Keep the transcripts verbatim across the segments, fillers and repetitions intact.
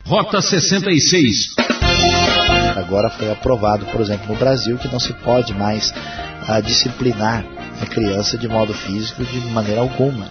Rota sessenta e seis. Agora foi aprovado, por exemplo, no Brasil, que não se pode mais uh, disciplinar a criança de modo físico de maneira alguma.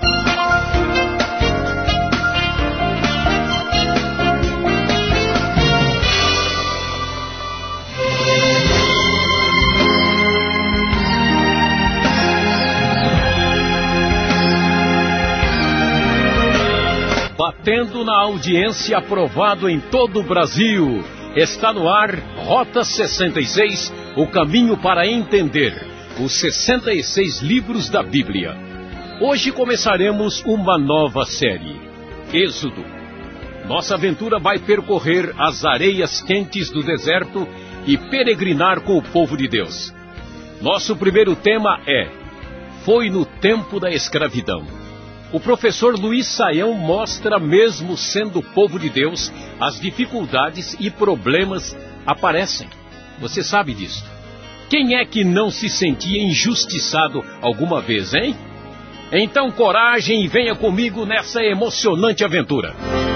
Batendo na audiência, aprovado em todo o Brasil. Está no ar, Rota sessenta e seis, o caminho para entender os sessenta e seis livros da Bíblia. Hoje começaremos uma nova série, Êxodo. Nossa aventura vai percorrer as areias quentes do deserto e peregrinar com o povo de Deus. Nosso primeiro tema é, foi no tempo da escravidão. O professor Luiz Saião mostra, mesmo sendo povo de Deus, as dificuldades e problemas aparecem. Você sabe disso. Quem é que não se sentia injustiçado alguma vez, hein? Então, coragem e venha comigo nessa emocionante aventura.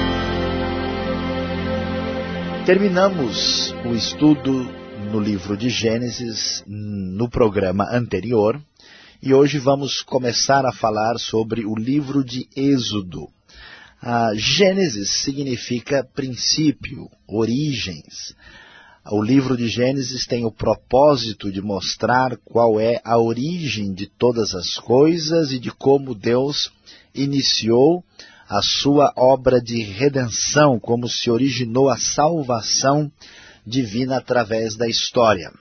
Terminamos o estudo no livro de Gênesis no programa anterior. E hoje vamos começar a falar sobre o livro de Êxodo. A Gênesis significa princípio, origens. O livro de Gênesis tem o propósito de mostrar qual é a origem de todas as coisas e de como Deus iniciou a sua obra de redenção, como se originou a salvação divina através da história.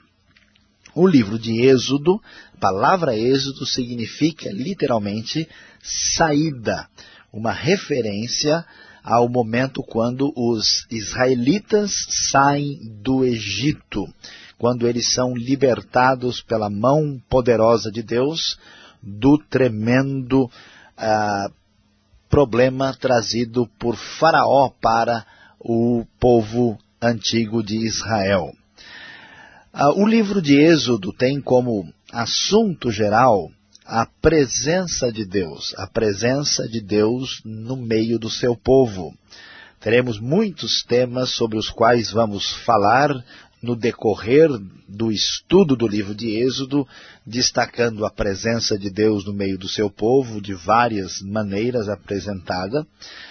O livro de Êxodo, a palavra Êxodo significa literalmente saída, uma referência ao momento quando os israelitas saem do Egito, quando eles são libertados pela mão poderosa de Deus do tremendo ah, problema trazido por Faraó para o povo antigo de Israel. Uh, o livro de Êxodo tem como assunto geral a presença de Deus, a presença de Deus no meio do seu povo. Teremos muitos temas sobre os quais vamos falar no decorrer do estudo do livro de Êxodo, destacando a presença de Deus no meio do seu povo, de várias maneiras apresentada,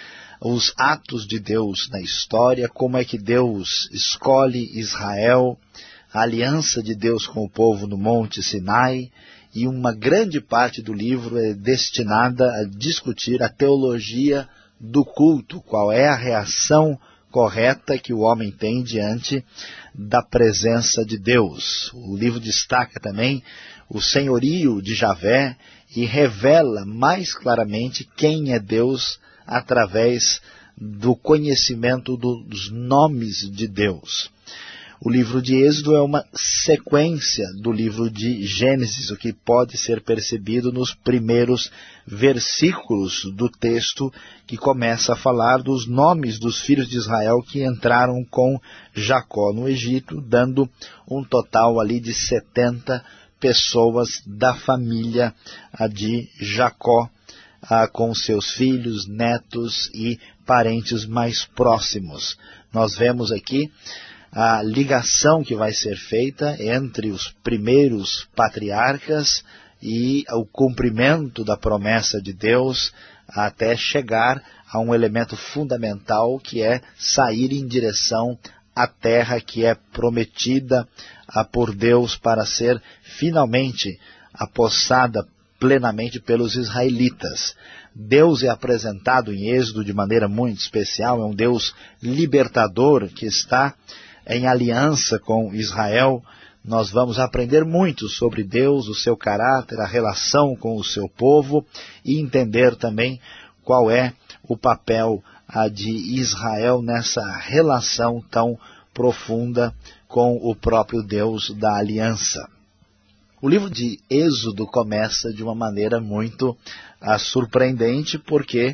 os atos de Deus na história, como é que Deus escolhe Israel, a aliança de Deus com o povo no Monte Sinai, e uma grande parte do livro é destinada a discutir a teologia do culto, qual é a reação correta que o homem tem diante da presença de Deus. O livro destaca também o senhorio de Javé e revela mais claramente quem é Deus através do conhecimento dos nomes de Deus. O livro de Êxodo é uma sequência do livro de Gênesis, o que pode ser percebido nos primeiros versículos do texto que começa a falar dos nomes dos filhos de Israel que entraram com Jacó no Egito, dando um total ali de setenta pessoas da família de Jacó, com seus filhos, netos e parentes mais próximos. Nós vemos aqui a ligação que vai ser feita entre os primeiros patriarcas e o cumprimento da promessa de Deus até chegar a um elemento fundamental que é sair em direção à terra que é prometida por Deus para ser finalmente apossada plenamente pelos israelitas. Deus é apresentado em Êxodo de maneira muito especial, é um Deus libertador que está em aliança com Israel. Nós vamos aprender muito sobre Deus, o seu caráter, a relação com o seu povo e entender também qual é o papel a, de Israel nessa relação tão profunda com o próprio Deus da aliança. O livro de Êxodo começa de uma maneira muito ah, surpreendente, porque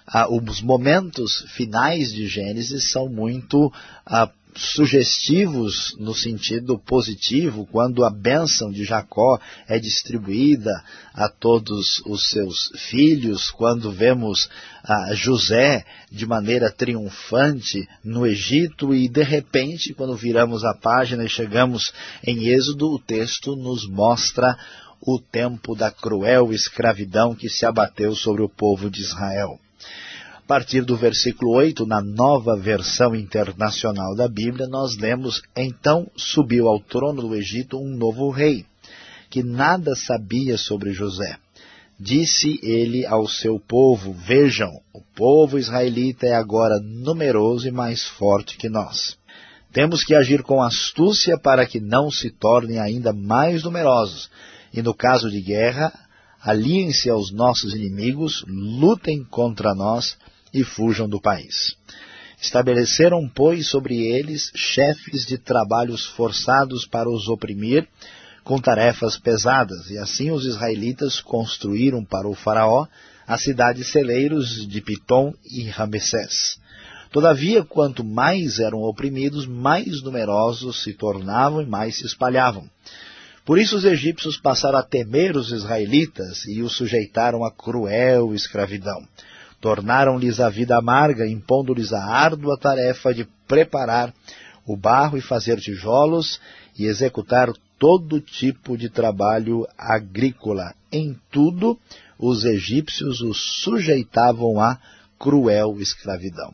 ah, os momentos finais de Gênesis são muito ah, sugestivos no sentido positivo, quando a bênção de Jacó é distribuída a todos os seus filhos, quando vemos ah, José de maneira triunfante no Egito, e de repente, quando viramos a página e chegamos em Êxodo, o texto nos mostra o tempo da cruel escravidão que se abateu sobre o povo de Israel. A partir do versículo oito, na Nova Versão Internacional da Bíblia, nós lemos: então subiu ao trono do Egito um novo rei, que nada sabia sobre José. Disse ele ao seu povo: vejam, o povo israelita é agora numeroso e mais forte que nós. Temos que agir com astúcia para que não se tornem ainda mais numerosos. E no caso de guerra, aliem-se aos nossos inimigos, lutem contra nós e fujam do país. Estabeleceram, pois, sobre eles chefes de trabalhos forçados para os oprimir com tarefas pesadas, e assim os israelitas construíram para o faraó as cidades celeiros de Pitom e Ramessés. Todavia, quanto mais eram oprimidos, mais numerosos se tornavam e mais se espalhavam. Por isso os egípcios passaram a temer os israelitas e os sujeitaram a cruel escravidão. Tornaram-lhes a vida amarga, impondo-lhes a árdua tarefa de preparar o barro e fazer tijolos e executar todo tipo de trabalho agrícola. Em tudo, os egípcios os sujeitavam a cruel escravidão.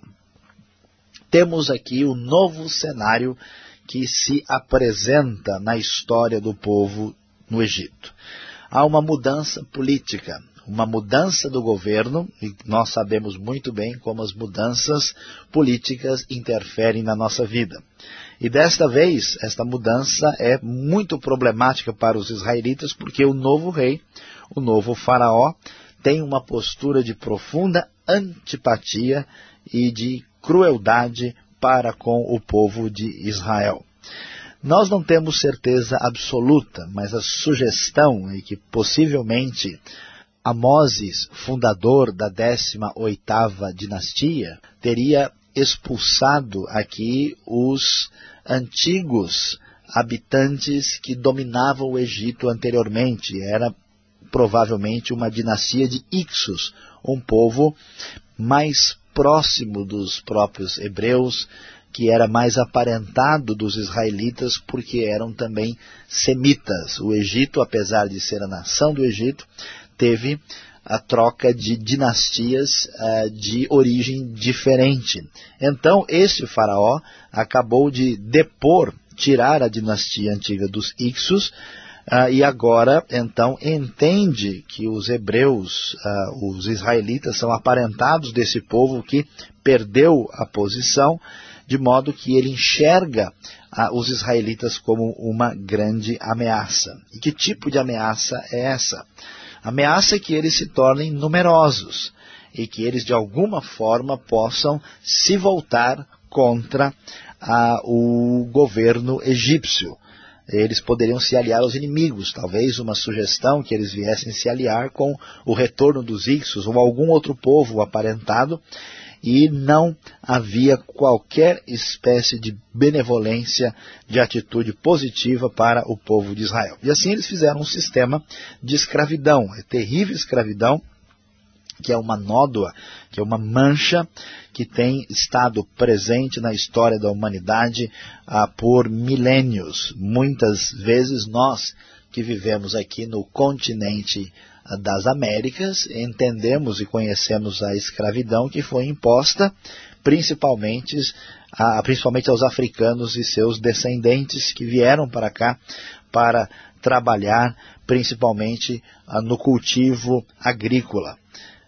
Temos aqui o novo cenário que se apresenta na história do povo no Egito. Há uma mudança política, uma mudança do governo, e nós sabemos muito bem como as mudanças políticas interferem na nossa vida. E desta vez, esta mudança é muito problemática para os israelitas, porque o novo rei, o novo faraó, tem uma postura de profunda antipatia e de crueldade para com o povo de Israel. Nós não temos certeza absoluta, mas a sugestão é que possivelmente Amoses, fundador da décima oitava dinastia, teria expulsado aqui os antigos habitantes que dominavam o Egito anteriormente. Era provavelmente uma dinastia de Ixos, um povo mais próximo dos próprios hebreus, que era mais aparentado dos israelitas, porque eram também semitas. O Egito, apesar de ser a nação do Egito, teve a troca de dinastias uh, de origem diferente. Então, este faraó acabou de depor, tirar a dinastia antiga dos Ixos, uh, e agora, então, entende que os hebreus, uh, os israelitas, são aparentados desse povo que perdeu a posição, de modo que ele enxerga ah, os israelitas como uma grande ameaça. E que tipo de ameaça é essa? A ameaça é que eles se tornem numerosos e que eles de alguma forma possam se voltar contra ah, o governo egípcio. Eles poderiam se aliar aos inimigos, talvez uma sugestão que eles viessem se aliar com o retorno dos Ixos ou algum outro povo aparentado, e não havia qualquer espécie de benevolência, de atitude positiva para o povo de Israel. E assim eles fizeram um sistema de escravidão, a terrível escravidão, que é uma nódoa, que é uma mancha que tem estado presente na história da humanidade ah, por milênios. Muitas vezes nós que vivemos aqui no continente das Américas, entendemos e conhecemos a escravidão que foi imposta principalmente, a, principalmente aos africanos e seus descendentes que vieram para cá para trabalhar principalmente a, no cultivo agrícola.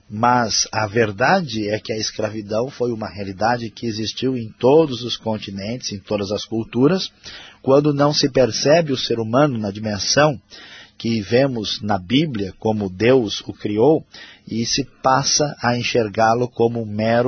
Mas a verdade é que a escravidão foi uma realidade que existiu em todos os continentes, em todas as culturas. Quando não se percebe o ser humano na dimensão que vemos na Bíblia, como Deus o criou, e se passa a enxergá-lo como um mero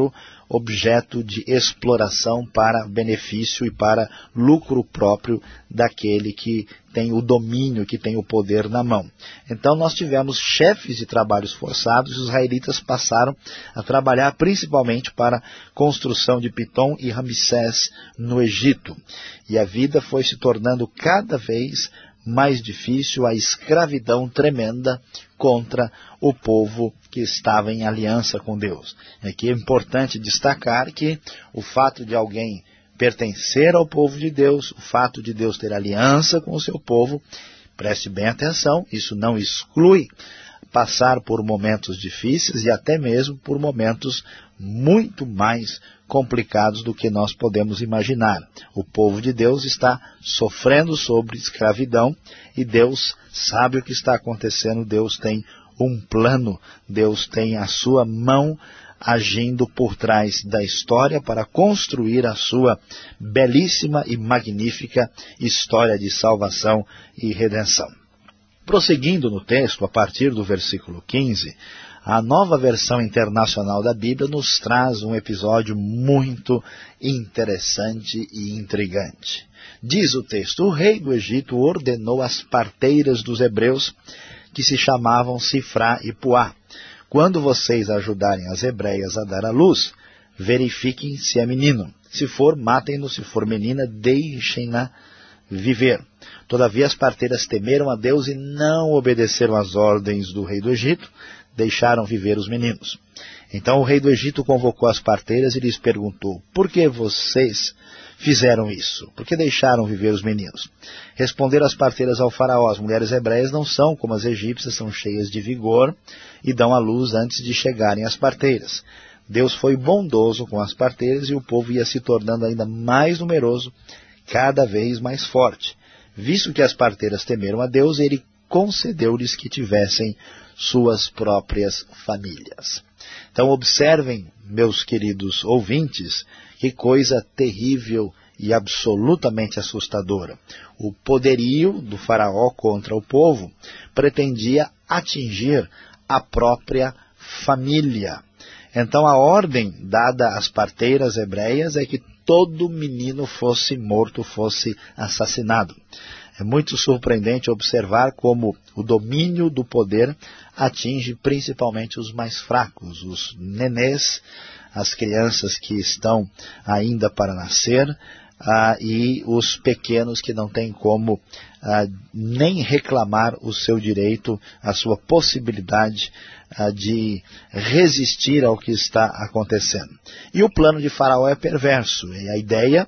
objeto de exploração para benefício e para lucro próprio daquele que tem o domínio, que tem o poder na mão. Então nós tivemos chefes de trabalhos forçados, e os israelitas passaram a trabalhar principalmente para a construção de Pitom e Ramsés no Egito. E a vida foi se tornando cada vez mais difícil, a escravidão tremenda contra o povo que estava em aliança com Deus. Aqui é importante destacar que o fato de alguém pertencer ao povo de Deus, o fato de Deus ter aliança com o seu povo, preste bem atenção, isso não exclui passar por momentos difíceis e até mesmo por momentos muito mais complicados do que nós podemos imaginar. O povo de Deus está sofrendo sobre escravidão e Deus sabe o que está acontecendo, Deus tem um plano, Deus tem a sua mão agindo por trás da história para construir a sua belíssima e magnífica história de salvação e redenção. Prosseguindo no texto, a partir do versículo quinze, a Nova Versão Internacional da Bíblia nos traz um episódio muito interessante e intrigante. Diz o texto: o rei do Egito ordenou às parteiras dos hebreus, que se chamavam Sifrá e Puá: quando vocês ajudarem as hebreias a dar à luz, verifiquem se é menino. Se for, matem-no; se for menina, deixem-na viver. Todavia as parteiras temeram a Deus e não obedeceram às ordens do rei do Egito, deixaram viver os meninos. Então o rei do Egito convocou as parteiras e lhes perguntou: por que vocês fizeram isso? Por que deixaram viver os meninos? Responderam as parteiras ao faraó: as mulheres hebreias não são como as egípcias, são cheias de vigor e dão à luz antes de chegarem as parteiras. Deus foi bondoso com as parteiras e o povo ia se tornando ainda mais numeroso, cada vez mais forte. Visto que as parteiras temeram a Deus, ele concedeu-lhes que tivessem suas próprias famílias. Então observem, meus queridos ouvintes, que coisa terrível e absolutamente assustadora. O poderio do faraó contra o povo pretendia atingir a própria família. Então a ordem dada às parteiras hebreias é que todo menino fosse morto, fosse assassinado. É muito surpreendente observar como o domínio do poder atinge principalmente os mais fracos, os nenês, as crianças que estão ainda para nascer, ah, e os pequenos que não têm como ah, nem reclamar o seu direito, a sua possibilidade ah, de resistir ao que está acontecendo. E o plano de Faraó é perverso, e a ideia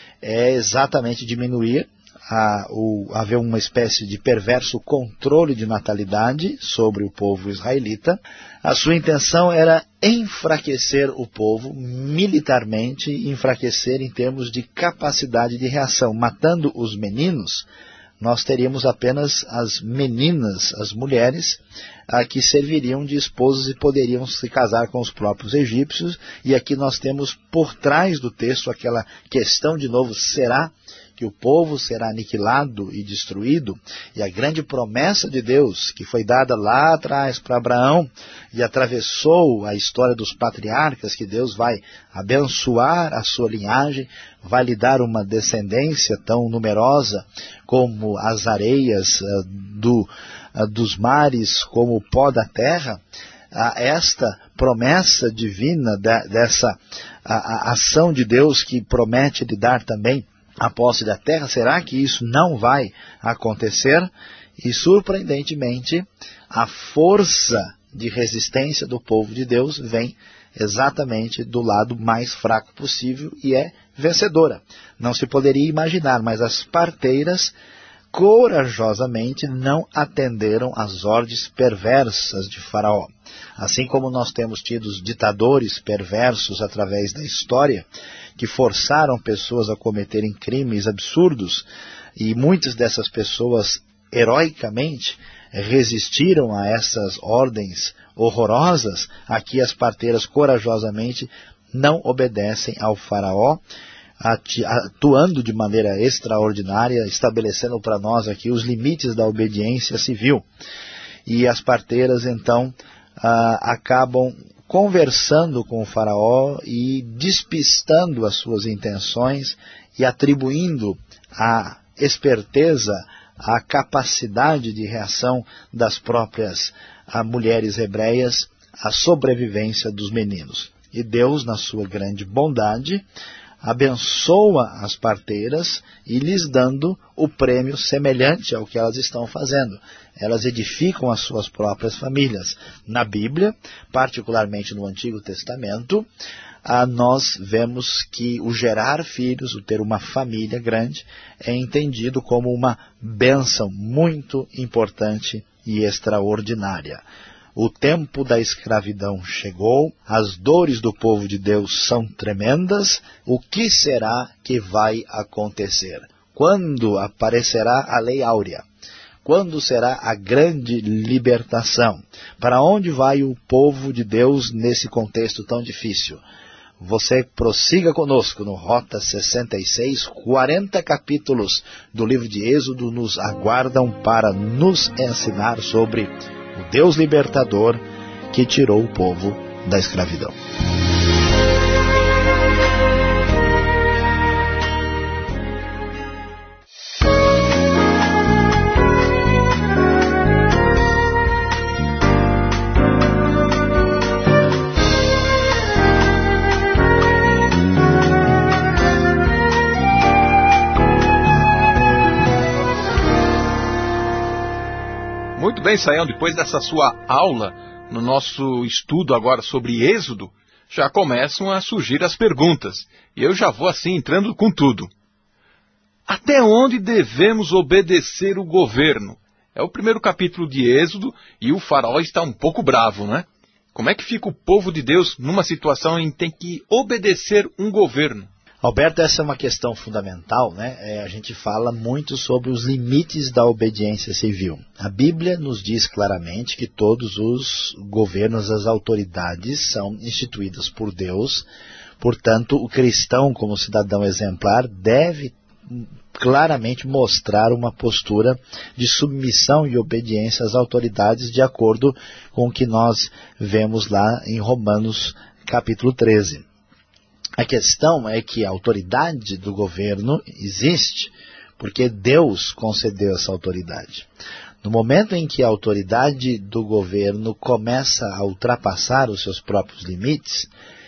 é exatamente diminuir, A, o, haver uma espécie de perverso controle de natalidade sobre o povo israelita. A sua intenção era enfraquecer o povo militarmente, enfraquecer em termos de capacidade de reação. Matando os meninos, nós teríamos apenas as meninas, as mulheres, a que serviriam de esposas e poderiam se casar com os próprios egípcios. E aqui nós temos por trás do texto aquela questão de novo: será que o povo será aniquilado e destruído? E a grande promessa de Deus, que foi dada lá atrás para Abraão e atravessou a história dos patriarcas, que Deus vai abençoar a sua linhagem, vai lhe dar uma descendência tão numerosa como as areias uh, do, uh, dos mares, como o pó da terra. Uh, esta promessa divina de, dessa uh, a ação de Deus que promete lhe dar também a posse da terra, será que isso não vai acontecer? E surpreendentemente, a força de resistência do povo de Deus vem exatamente do lado mais fraco possível e é vencedora. Não se poderia imaginar, mas as parteiras corajosamente não atenderam às ordens perversas de Faraó. Assim como nós temos tido ditadores perversos através da história, que forçaram pessoas a cometerem crimes absurdos, e muitas dessas pessoas heroicamente resistiram a essas ordens horrorosas, aqui as parteiras corajosamente não obedecem ao faraó, atuando de maneira extraordinária, estabelecendo para nós aqui os limites da obediência civil. E as parteiras então uh, acabam conversando com o faraó e despistando as suas intenções e atribuindo a esperteza, a capacidade de reação das próprias a, mulheres hebreias à sobrevivência dos meninos. E Deus, na sua grande bondade, abençoa as parteiras e lhes dando o prêmio semelhante ao que elas estão fazendo. Elas edificam as suas próprias famílias. Na Bíblia, particularmente no Antigo Testamento, ah, nós vemos que o gerar filhos, o ter uma família grande, é entendido como uma bênção muito importante e extraordinária. O tempo da escravidão chegou, as dores do povo de Deus são tremendas. O que será que vai acontecer? Quando aparecerá a lei áurea? Quando será a grande libertação? Para onde vai o povo de Deus nesse contexto tão difícil? Você prossiga conosco no Rota sessenta e seis, quarenta capítulos do livro de Êxodo nos aguardam para nos ensinar sobre o Deus libertador que tirou o povo da escravidão. Muito bem, Sayão, depois dessa sua aula, no nosso estudo agora sobre Êxodo, já começam a surgir as perguntas. E eu já vou assim entrando com tudo. Até onde devemos obedecer o governo? É o primeiro capítulo de Êxodo e o faraó está um pouco bravo, né? Como é que fica o povo de Deus numa situação em que tem que obedecer um governo? Alberto, essa é uma questão fundamental, né? É, a gente fala muito sobre os limites da obediência civil. A Bíblia nos diz claramente que todos os governos, as autoridades são instituídas por Deus. Portanto, o cristão, como cidadão exemplar, deve claramente mostrar uma postura de submissão e obediência às autoridades, de acordo com o que nós vemos lá em Romanos capítulo treze. A questão é que a autoridade do governo existe, porque Deus concedeu essa autoridade. No momento em que a autoridade do governo começa a ultrapassar os seus próprios limites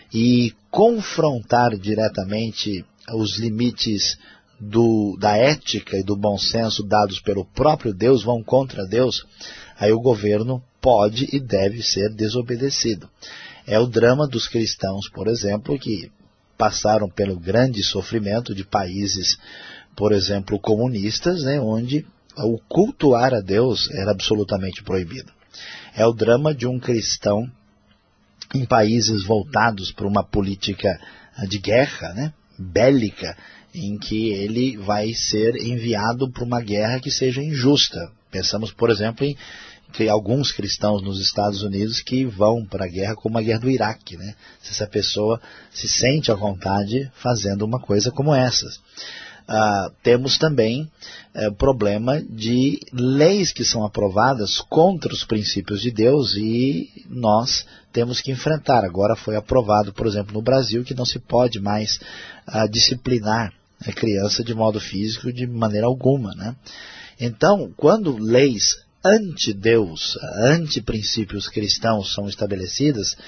e confrontar diretamente os limites do, da ética e do bom senso dados pelo próprio Deus, vão contra Deus, aí o governo pode e deve ser desobedecido. É o drama dos cristãos, por exemplo, que passaram pelo grande sofrimento de países, por exemplo, comunistas, né, onde o cultuar a Deus era absolutamente proibido. É o drama de um cristão em países voltados para uma política de guerra, né, bélica, em que ele vai ser enviado para uma guerra que seja injusta. Pensamos, por exemplo, em que alguns cristãos nos Estados Unidos que vão para a guerra, como a guerra do Iraque, né? Se essa pessoa se sente à vontade fazendo uma coisa como essas. Ah, temos também o eh, problema de leis que são aprovadas contra os princípios de Deus e nós temos que enfrentar. Agora foi aprovado, por exemplo, no Brasil, que não se pode mais ah, disciplinar a criança de modo físico de maneira alguma, né? Então, quando leis anti-Deus, anti-princípios cristãos são estabelecidas,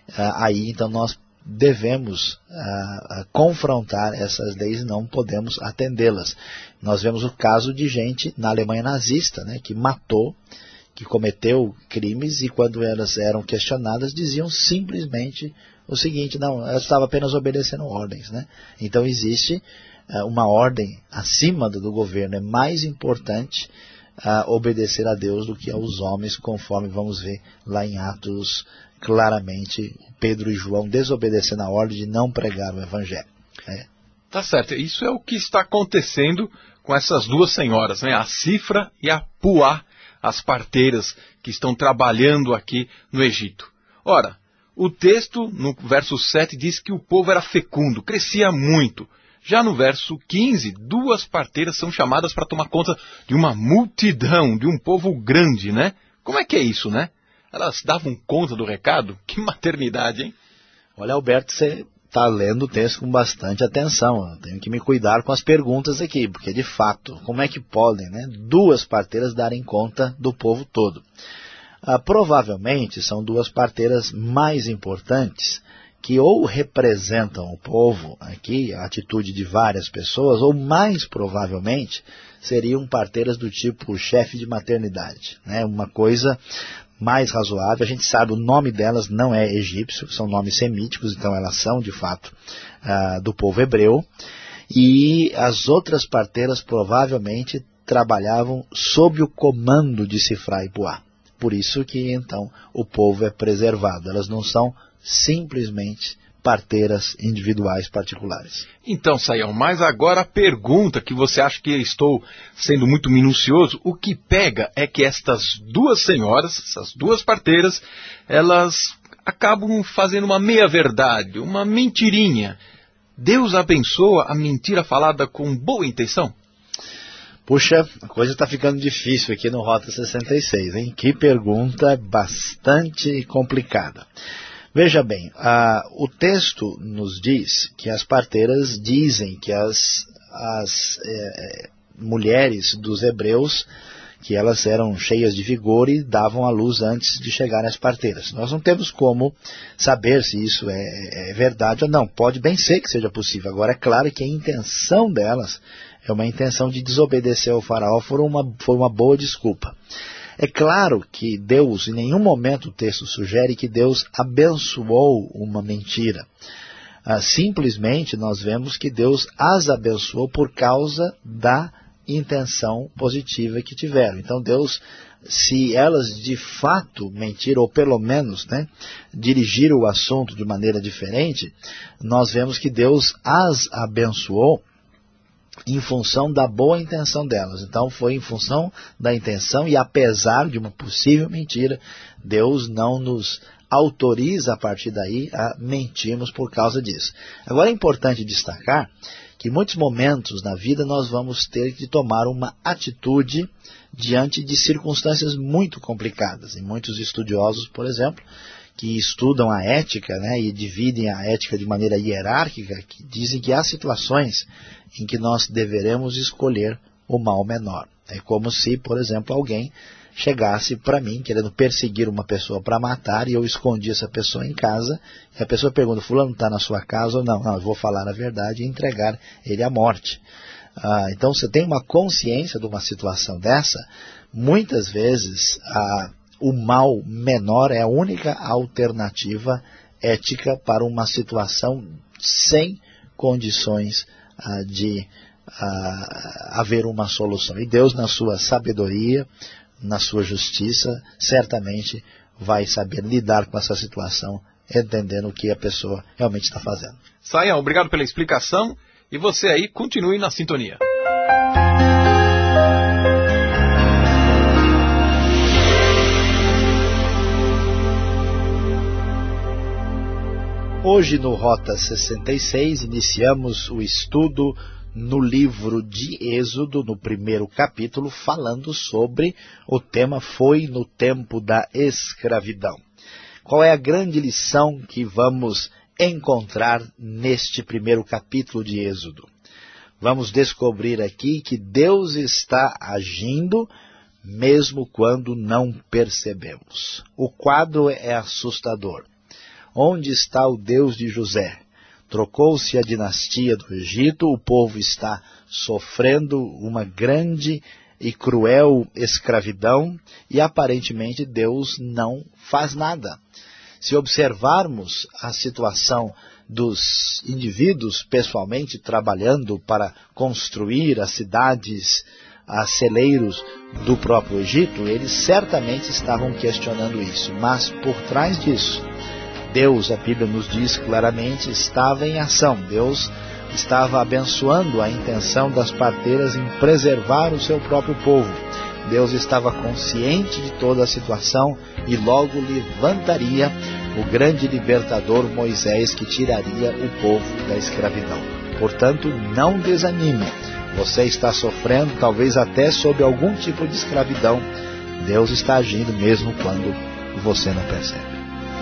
aí então nós devemos uh, confrontar essas leis e não podemos atendê-las. Nós vemos o caso de gente na Alemanha nazista, né, que matou, que cometeu crimes e quando elas eram questionadas diziam simplesmente o seguinte: não, eu estava apenas obedecendo ordens, né? Então existe uh, uma ordem acima do, do governo, é mais importante a obedecer a Deus do que aos homens, conforme vamos ver lá em Atos claramente, Pedro e João desobedecendo a ordem de não pregar o Evangelho. É. Tá certo, isso é o que está acontecendo com essas duas senhoras, né? A Cifra e a Puá, as parteiras que estão trabalhando aqui no Egito. Ora, o texto no verso sete diz que o povo era fecundo, crescia muito. Já no verso quinze, duas parteiras são chamadas para tomar conta de uma multidão, de um povo grande, né? Como é que é isso, né? elas davam conta do recado? Que maternidade, hein? Olha, Alberto, você está lendo o texto com bastante atenção. Eu tenho que me cuidar com as perguntas aqui, porque de fato, como é que podem, né, duas parteiras darem conta do povo todo? Ah, provavelmente são duas parteiras mais importantes que ou representam o povo, aqui a atitude de várias pessoas, ou mais provavelmente seriam parteiras do tipo chefe de maternidade, né? Uma coisa mais razoável. A gente sabe, o nome delas não é egípcio, são nomes semíticos, então elas são de fato ah, do povo hebreu, e as outras parteiras provavelmente trabalhavam sob o comando de Sifra e Puá. Por isso que então o povo é preservado, elas não são simplesmente parteiras individuais particulares. Então, Sayão, mas agora a pergunta que você acha que estou sendo muito minucioso, o que pega é que estas duas senhoras, essas duas parteiras, elas acabam fazendo uma meia-verdade, uma mentirinha. Deus abençoa a mentira falada com boa intenção? Puxa, a coisa está ficando difícil aqui no Rota sessenta e seis, hein? Que pergunta bastante complicada. Veja bem, a, o texto nos diz que as parteiras dizem que as, as é, mulheres dos hebreus, que elas eram cheias de vigor e davam à luz antes de chegarem às parteiras. Nós não temos como saber se isso é, é verdade ou não. Pode bem ser que seja possível. Agora, é claro que a intenção delas é uma intenção de desobedecer ao faraó, foi uma, foi uma boa desculpa. É claro que Deus, em nenhum momento o texto sugere que Deus abençoou uma mentira. Ah, simplesmente nós vemos que Deus as abençoou por causa da intenção positiva que tiveram. Então Deus, se elas de fato mentiram, ou pelo menos, né, dirigiram o assunto de maneira diferente, nós vemos que Deus as abençoou em função da boa intenção delas. Então foi em função da intenção, e apesar de uma possível mentira, Deus não nos autoriza a partir daí a mentirmos por causa disso. Agora é importante destacar que em muitos momentos na vida nós vamos ter que tomar uma atitude diante de circunstâncias muito complicadas. E muitos estudiosos, por exemplo, que estudam a ética, né, e dividem a ética de maneira hierárquica, que dizem que há situações em que nós deveremos escolher o mal menor. É como se, por exemplo, alguém chegasse para mim querendo perseguir uma pessoa para matar, e eu escondi essa pessoa em casa, e a pessoa pergunta: fulano está na sua casa ou não? Não, eu vou falar a verdade e entregar ele à morte. Ah, então, você tem uma consciência de uma situação dessa, muitas vezes a o mal menor é a única alternativa ética para uma situação sem condições ah, de ah, haver uma solução. E Deus, na sua sabedoria, na sua justiça, certamente vai saber lidar com essa situação, entendendo o que a pessoa realmente está fazendo. Sayão, obrigado pela explicação, e você aí continue na sintonia. Hoje no Rota sessenta e seis iniciamos o estudo no livro de Êxodo, no primeiro capítulo, falando sobre o tema Foi no Tempo da Escravidão. Qual é a grande lição que vamos encontrar neste primeiro capítulo de Êxodo? Vamos descobrir aqui que Deus está agindo mesmo quando não percebemos. O quadro é assustador. Onde está o Deus de José? Trocou-se a dinastia do Egito, o povo está sofrendo uma grande e cruel escravidão, e aparentemente Deus não faz nada. Se observarmos a situação dos indivíduos pessoalmente trabalhando para construir as cidades, as celeiros do próprio Egito, eles certamente estavam questionando isso, mas por trás disso, Deus, a Bíblia nos diz claramente, estava em ação. Deus estava abençoando a intenção das parteiras em preservar o seu próprio povo. Deus estava consciente de toda a situação e logo levantaria o grande libertador Moisés, que tiraria o povo da escravidão. Portanto, não desanime. Você está sofrendo, talvez até sob algum tipo de escravidão. Deus está agindo mesmo quando você não percebe.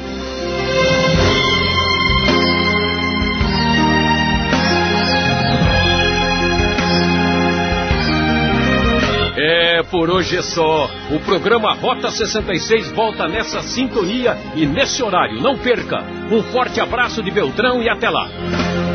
É, por hoje é só. O programa Rota sessenta e seis volta nessa sintonia e nesse horário. Não perca. Um forte abraço de Beltrão e até lá.